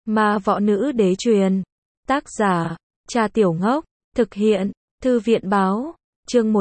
Ma Võ Nữ Đế truyền. Tác giả, Cha Tiểu Ngốc. Thực hiện, Thư viện Báo. Chương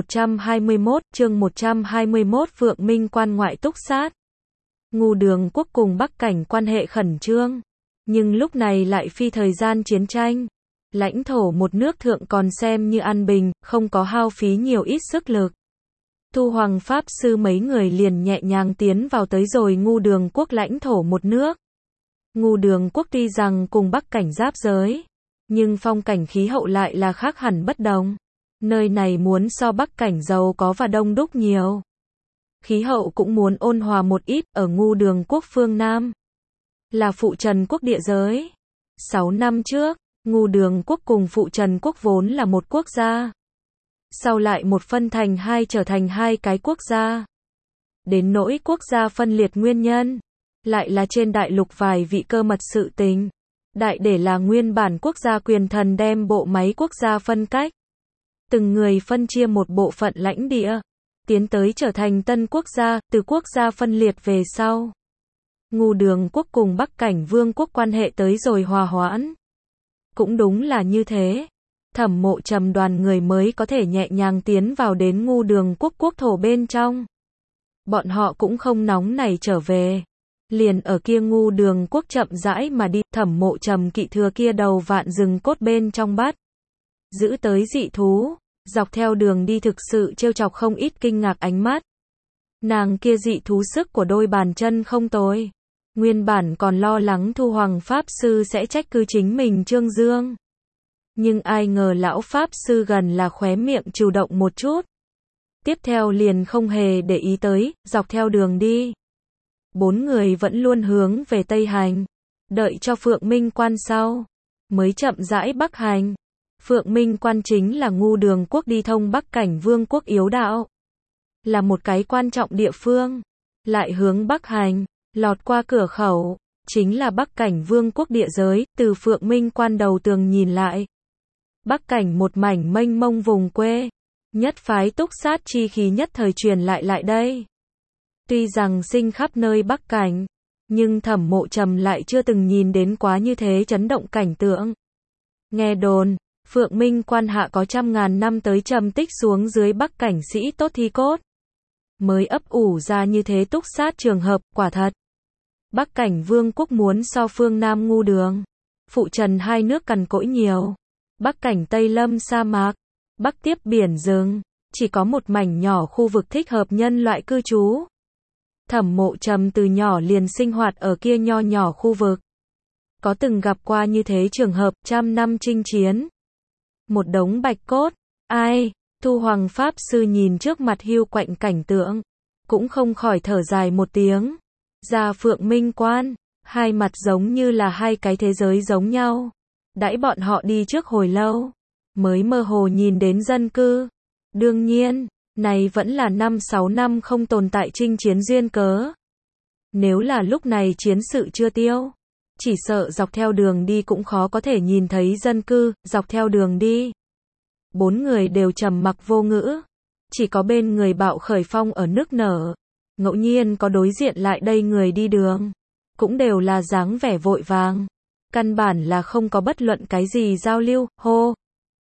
121, Phượng Minh Quan ngoại túc sát. Ngu Đường Quốc cùng Bắc Cảnh quan hệ khẩn trương, nhưng lúc này lại phi thời gian chiến tranh. Lãnh thổ một nước thượng còn xem như an bình, không có hao phí nhiều ít sức lực. Thu Hoàng Pháp Sư mấy người liền nhẹ nhàng tiến vào tới rồi Ngu Đường Quốc lãnh thổ một nước. Ngu Đường Quốc tuy rằng cùng Bắc Cảnh giáp giới, nhưng phong cảnh khí hậu lại là khác hẳn bất đồng. Nơi này muốn so Bắc Cảnh giàu có và đông đúc nhiều. Khí hậu cũng muốn ôn hòa một ít, ở Ngu Đường Quốc phương Nam. Là Phụ Trần Quốc địa giới. 6 năm trước, Ngu Đường Quốc cùng Phụ Trần Quốc vốn là một quốc gia. Sau lại một phân thành hai trở thành hai cái quốc gia. Đến nỗi quốc gia phân liệt nguyên nhân, lại là trên đại lục vài vị cơ mật sự tình. Đại để là nguyên bản quốc gia quyền thần đem bộ máy quốc gia phân cách. Từng người phân chia một bộ phận lãnh địa, tiến tới trở thành tân quốc gia, từ quốc gia phân liệt về sau. Ngu Đường Quốc cùng Bắc Cảnh Vương quốc quan hệ tới rồi hòa hoãn. Cũng đúng là như thế. Thẩm Mộ Trầm đoàn người mới có thể nhẹ nhàng tiến vào đến Ngu Đường Quốc quốc thổ bên trong. Bọn họ cũng không nóng nảy trở về. Liền ở kia Ngu Đường Quốc chậm rãi mà đi, Thẩm Mộ Trầm kỵ thừa kia đầu vạn rừng cốt bên trong bắt. Giữ tới dị thú, dọc theo đường đi thực sự trêu chọc không ít kinh ngạc ánh mắt. Nàng kia dị thú sức của đôi bàn chân không tồi. Nguyên bản còn lo lắng Thu Hoàng Pháp Sư sẽ trách cứ chính mình Trương Dương. Nhưng ai ngờ lão Pháp Sư gần là khóe miệng chủ động một chút. Tiếp theo liền không hề để ý tới, dọc theo đường đi. 4 người vẫn luôn hướng về Tây hành. Đợi cho Phượng Minh Quan sau, mới chậm rãi Bắc hành. Phượng Minh Quan chính là Ngu Đường Quốc đi thông Bắc Cảnh Vương quốc yếu đạo. Là một cái quan trọng địa phương. Lại hướng Bắc hành, lọt qua cửa khẩu, chính là Bắc Cảnh Vương quốc địa giới, từ Phượng Minh Quan đầu tường nhìn lại. Bắc Cảnh một mảnh mênh mông vùng quê. Nhất phái túc sát chi khí nhất thời truyền lại đây. Tuy rằng sinh khắp nơi Bắc Cảnh, nhưng Thẩm Mộ Trầm lại chưa từng nhìn đến quá như thế chấn động cảnh tượng. Nghe đồn, Phượng Minh Quan hạ có trăm ngàn năm tới trầm tích xuống dưới Bắc Cảnh sĩ tốt thi cốt. Mới ấp ủ ra như thế túc sát trường hợp, quả thật. Bắc Cảnh Vương quốc muốn so phương Nam Ngu Đường, Phụ Trần hai nước cằn cỗi nhiều. Bắc Cảnh Tây Lâm sa mạc, Bắc tiếp biển rừng, chỉ có một mảnh nhỏ khu vực thích hợp nhân loại cư trú. Thẩm Mộ Trầm từ nhỏ liền sinh hoạt ở kia nho nhỏ khu vực. Có từng gặp qua như thế trường hợp, trăm năm chinh chiến. Một đống bạch cốt, ai, Thu Hoàng Pháp Sư nhìn trước mặt hiu quạnh cảnh tượng, cũng không khỏi thở dài một tiếng. Ra Phượng Minh Quan, hai mặt giống như là hai cái thế giới giống nhau. Đãi bọn họ đi trước hồi lâu, mới mơ hồ nhìn đến dân cư. Đương nhiên, này vẫn là 5-6 năm không tồn tại chinh chiến duyên cớ. Nếu là lúc này chiến sự chưa tiêu, chỉ sợ dọc theo đường đi cũng khó có thể nhìn thấy dân cư, dọc theo đường đi. 4 người đều trầm mặc vô ngữ, chỉ có bên người Bạo Khởi Phong ở nức nở. Ngẫu nhiên có đối diện lại đây người đi đường, cũng đều là dáng vẻ vội vàng. Căn bản là không có bất luận cái gì giao lưu, hô.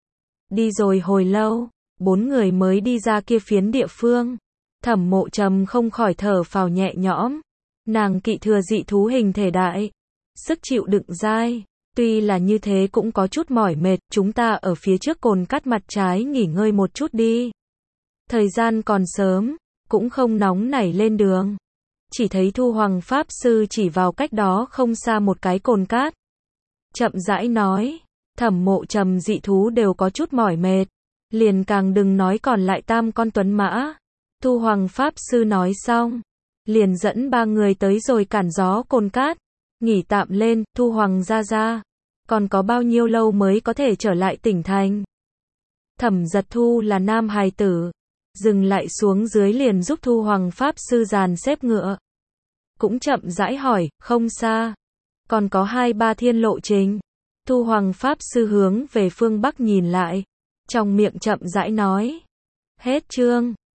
Đi rồi hồi lâu, 4 người mới đi ra kia phiến địa phương. Thẩm Mộ Trầm không khỏi thở phào nhẹ nhõm. Nàng kỵ thừa dị thú hình thể đại, sức chịu đựng dai. Tuy là như thế cũng có chút mỏi mệt, chúng ta ở phía trước cồn cắt mặt trái nghỉ ngơi một chút đi. Thời gian còn sớm, cũng không nóng nảy lên đường. Chỉ thấy Thu Hoàng Pháp Sư chỉ vào cách đó không xa một cái cồn cát. Chậm rãi nói, Thẩm Mộ Trầm dị thú đều có chút mỏi mệt. Liền càng đừng nói còn lại 3 con tuấn mã. Thu Hoàng Pháp Sư nói xong, liền dẫn 3 người tới rồi cản gió cồn cát. Nghỉ tạm lên, Thu Hoàng ra. Còn có bao nhiêu lâu mới có thể trở lại tỉnh thành? Thẩm Giật Thu là nam hài tử. Dừng lại xuống dưới liền giúp Thu Hoàng Pháp Sư dàn xếp ngựa. Cũng chậm rãi hỏi, không xa. Còn có 2-3 thiên lộ trình. Thu Hoàng Pháp Sư hướng về phương Bắc nhìn lại. Trong miệng chậm rãi nói. Hết chương.